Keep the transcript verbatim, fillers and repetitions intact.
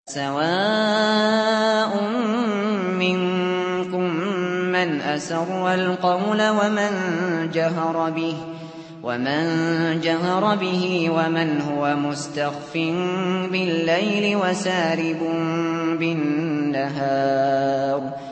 سَوَاءٌ مِّنكُم مَّنْ أَسَرَّ الْقَوْلَ وَمَن جَهَرَ بِهِ وَمَنْ هُوَ مُسْتَخْفٍ بِاللَّيْلِ وَسَارِبٌ بِالنَّهَارِ